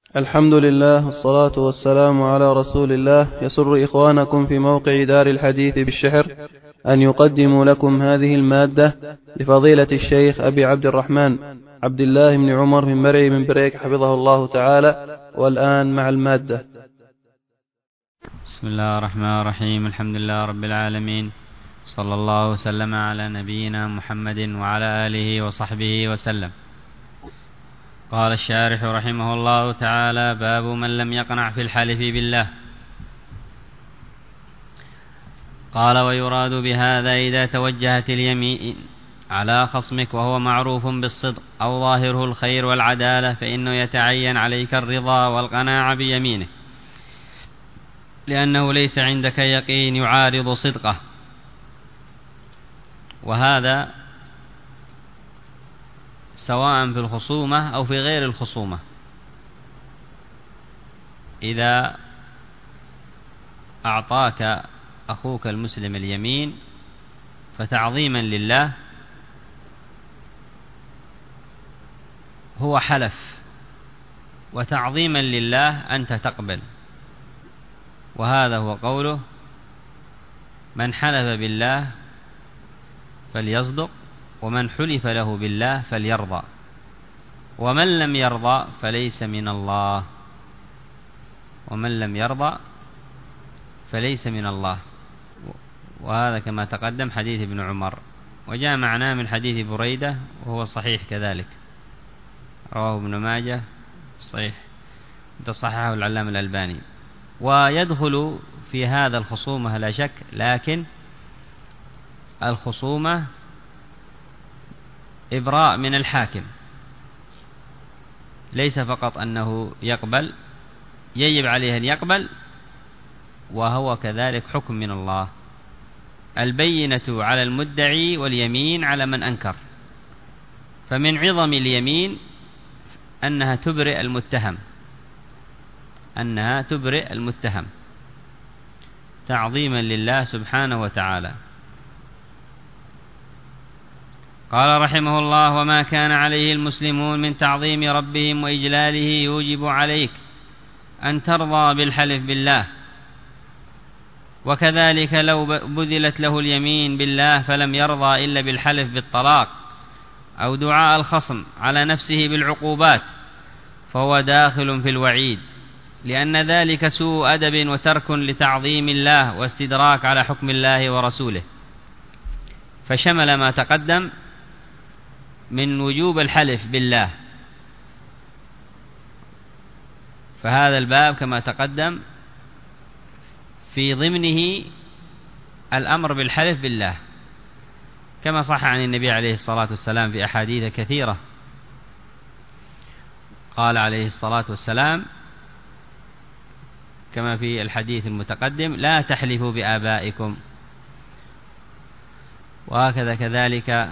الحمد لله والصلاة والسلام على رسول الله. يسر إخوانكم في موقع دار الحديث بالشحر أن يقدموا لكم هذه المادة لفضيلة الشيخ أبي عبد الرحمن عبد الله بن عمر من مرعي من بريك حفظه الله تعالى. والآن مع المادة. بسم الله الرحمن الرحيم. الحمد لله رب العالمين، صلى الله وسلم على نبينا محمد وعلى آله وصحبه وسلم. قال الشارح رحمه الله تعالى: باب من لم يقنع في الحلف بالله. قال: ويراد بهذا إذا توجهت اليمين على خصمك وهو معروف بالصدق أو ظاهره الخير والعدالة فإنه يتعين عليك الرضا والقناعة بيمينه، لأنه ليس عندك يقين يعارض صدقه. وهذا سواء في الخصومة أو في غير الخصومة. إذا أعطاك أخوك المسلم اليمين فتعظيما لله هو حلف، وتعظيما لله أنت تقبل. وهذا هو قوله: من حلف بالله فليصدق، ومن حلف له بالله فليرضى، ومن لم يرضى فليس من الله. ومن لم يرضى فليس من الله. وهذا كما تقدم حديث ابن عمر، وجاء معناه من حديث بريدة وهو صحيح كذلك، رواه ابن ماجه صحيح، تصححه العلامة الألباني. ويدخل في هذا الخصومة لا شك، لكن الخصومة إبراء من الحاكم، ليس فقط أنه يقبل، يجب عليه أن يقبل، وهو كذلك حكم من الله. البينة على المدعي واليمين على من أنكر. فمن عظم اليمين أنها تبرئ المتهم، تعظيما لله سبحانه وتعالى. قال رحمه الله: وما كان عليه المسلمون من تعظيم ربهم وإجلاله يوجب عليك أن ترضى بالحلف بالله. وكذلك لو بذلت له اليمين بالله فلم يرضى إلا بالحلف بالطلاق أو دعاء الخصم على نفسه بالعقوبات فهو داخل في الوعيد، لأن ذلك سوء أدب وترك لتعظيم الله واستدراك على حكم الله ورسوله. فشمل ما تقدم من وجوب الحلف بالله. فهذا الباب كما تقدم في ضمنه الأمر بالحلف بالله، كما صح عن النبي عليه الصلاة والسلام في أحاديث كثيرة. قال عليه الصلاة والسلام كما في الحديث المتقدم: لا تحلفوا بآبائكم. وهكذا كذلك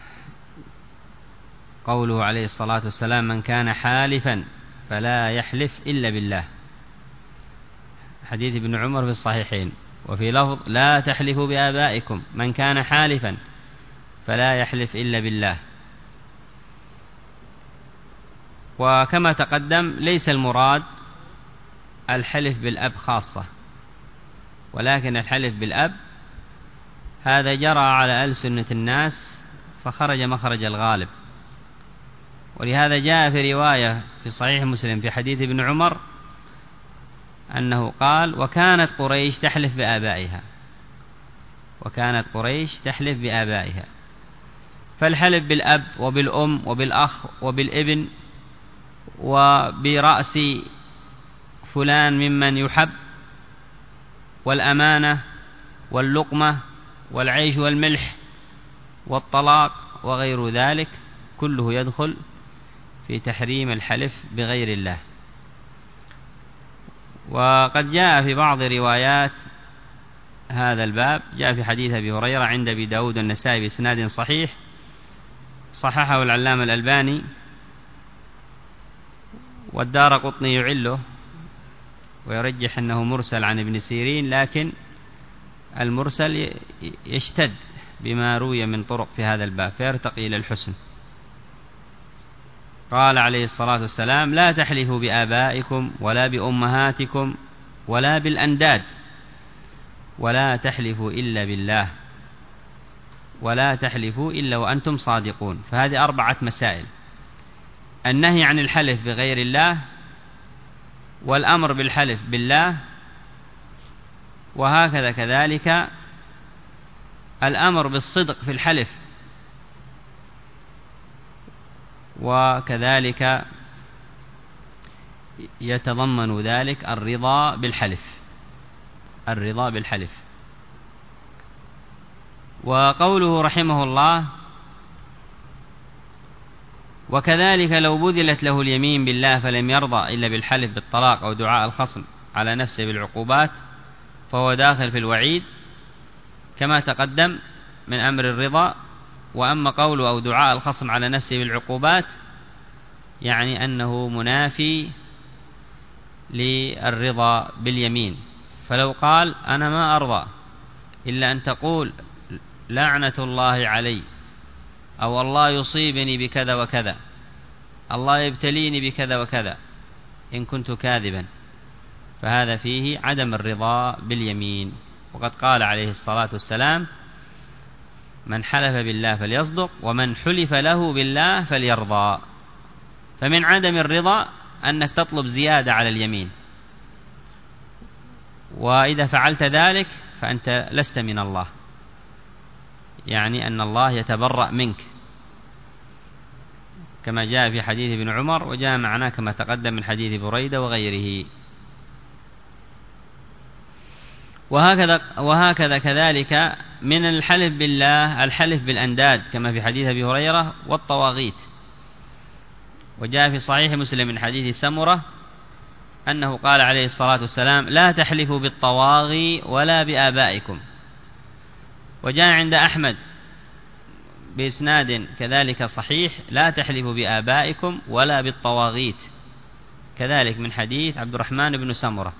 قوله عليه الصلاة والسلام: من كان حالفا فلا يحلف إلا بالله، حديث ابن عمر في الصحيحين. وفي لفظ: لا تحلفوا بآبائكم، من كان حالفا فلا يحلف إلا بالله. وكما تقدم ليس المراد الحلف بالأب خاصة، ولكن الحلف بالأب هذا جرى على ألسنة الناس فخرج مخرج الغالب. ولهذا جاء في رواية في صحيح مسلم في حديث ابن عمر أنه قال: وكانت قريش تحلف بآبائها. فالحلف بالأب وبالأم وبالأخ وبالابن وبرأس فلان ممن يحب، والأمانة واللقمة والعيش والملح والطلاق وغير ذلك كله يدخل في تحريم الحلف بغير الله. وقد جاء في بعض روايات هذا الباب، جاء في حديث أبي هريرة عند أبي داود والنسائي بإسناد صحيح، صححه العلامة الألباني، والدارقطني يعله ويرجح أنه مرسل عن ابن سيرين، لكن المرسل يشتد بما روي من طرق في هذا الباب فيرتقي إلى الحسن. قال عليه الصلاة والسلام: لا تحلفوا بآبائكم ولا بأمهاتكم ولا بالأنداد، ولا تحلفوا إلا بالله، ولا تحلفوا إلا وأنتم صادقون. فهذه 4 مسائل: النهي عن الحلف بغير الله، والأمر بالحلف بالله، وهكذا كذلك الأمر بالصدق في الحلف، وكذلك يتضمن ذلك الرضا بالحلف، الرضا بالحلف. وقوله رحمه الله: وكذلك لو بذلت له اليمين بالله فلم يرضى إلا بالحلف بالطلاق أو دعاء الخصم على نفسه بالعقوبات، فهو داخل في الوعيد كما تقدم من أمر الرضا. وأما قوله أو دعاء الخصم على نفسه بالعقوبات يعني أنه منافي للرضا باليمين. فلو قال: أنا ما أرضى إلا أن تقول لعنة الله علي، أو الله يصيبني بكذا وكذا، الله يبتليني بكذا وكذا إن كنت كاذبا، فهذا فيه عدم الرضا باليمين. وقد قال عليه الصلاة والسلام: من حلف بالله فليصدق، ومن حلف له بالله فليرضى. فمن عدم الرضا أنك تطلب زيادة على اليمين، وإذا فعلت ذلك فأنت لست من الله، يعني أن الله يتبرأ منك، كما جاء في حديث ابن عمر، وجاء معناه كما تقدم من حديث بريدة وغيره. وهكذا كذلك من الحلف بالله الحلف بالأنداد، كما في حديث أبي هريرة والطواغيت. وجاء في صحيح مسلم من حديث سمرة أنه قال عليه الصلاة والسلام: لا تحلفوا بالطواغي ولا بآبائكم. وجاء عند أحمد بإسناد كذلك صحيح: لا تحلفوا بآبائكم ولا بالطواغيت، كذلك من حديث عبد الرحمن بن سمرة.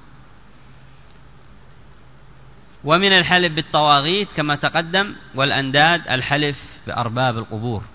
ومن الحلف بالطواغيت كما تقدم والأنداد الحلف بأرباب القبور،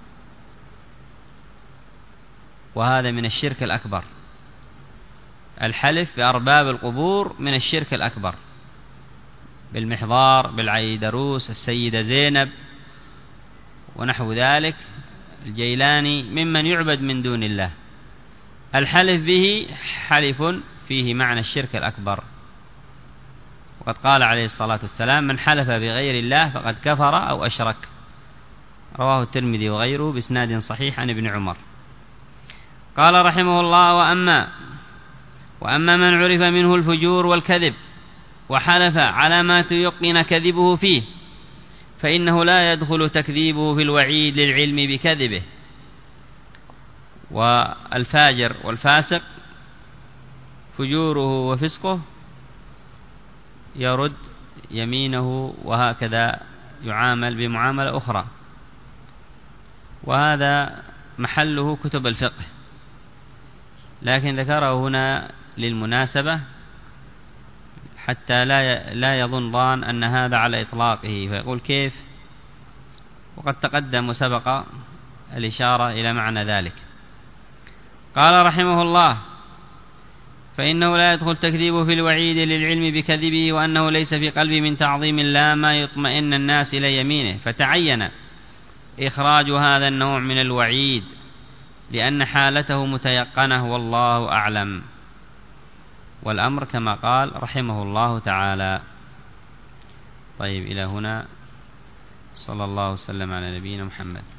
وهذا من الشرك الأكبر. الحلف بأرباب القبور من الشرك الأكبر، بالمحضار، بالعيدروس، السيدة زينب ونحو ذلك، الجيلاني، ممن يعبد من دون الله. الحلف به حلف فيه معنى الشرك الأكبر. وقد قال عليه الصلاة والسلام: من حلف بغير الله فقد كفر أو أشرك. رواه الترمذي وغيره بإسناد صحيح عن ابن عمر. قال رحمه الله: وأما من عرف منه الفجور والكذب وحلف على ما تيقن كذبه فيه، فإنه لا يدخل تكذيبه في الوعيد للعلم بكذبه. والفاجر والفاسق فجوره وفسقه يرد يمينه، وهكذا يعامل بمعاملة أخرى، وهذا محله كتب الفقه، لكن ذكره هنا للمناسبة حتى لا يظن ظان أن هذا على إطلاقه فيقول كيف، وقد تقدم وسبق الإشارة إلى معنى ذلك. قال رحمه الله: فإنه لا يدخل تكذيبه في الوعيد للعلم بكذبه، وأنه ليس في قلبه من تعظيم الله ما يطمئن الناس إلى يمينه، فتعين إخراج هذا النوع من الوعيد لأن حالته متيقنة، والله أعلم. والأمر كما قال رحمه الله تعالى. طيب، إلى هنا، صلى الله وسلم على نبينا محمد.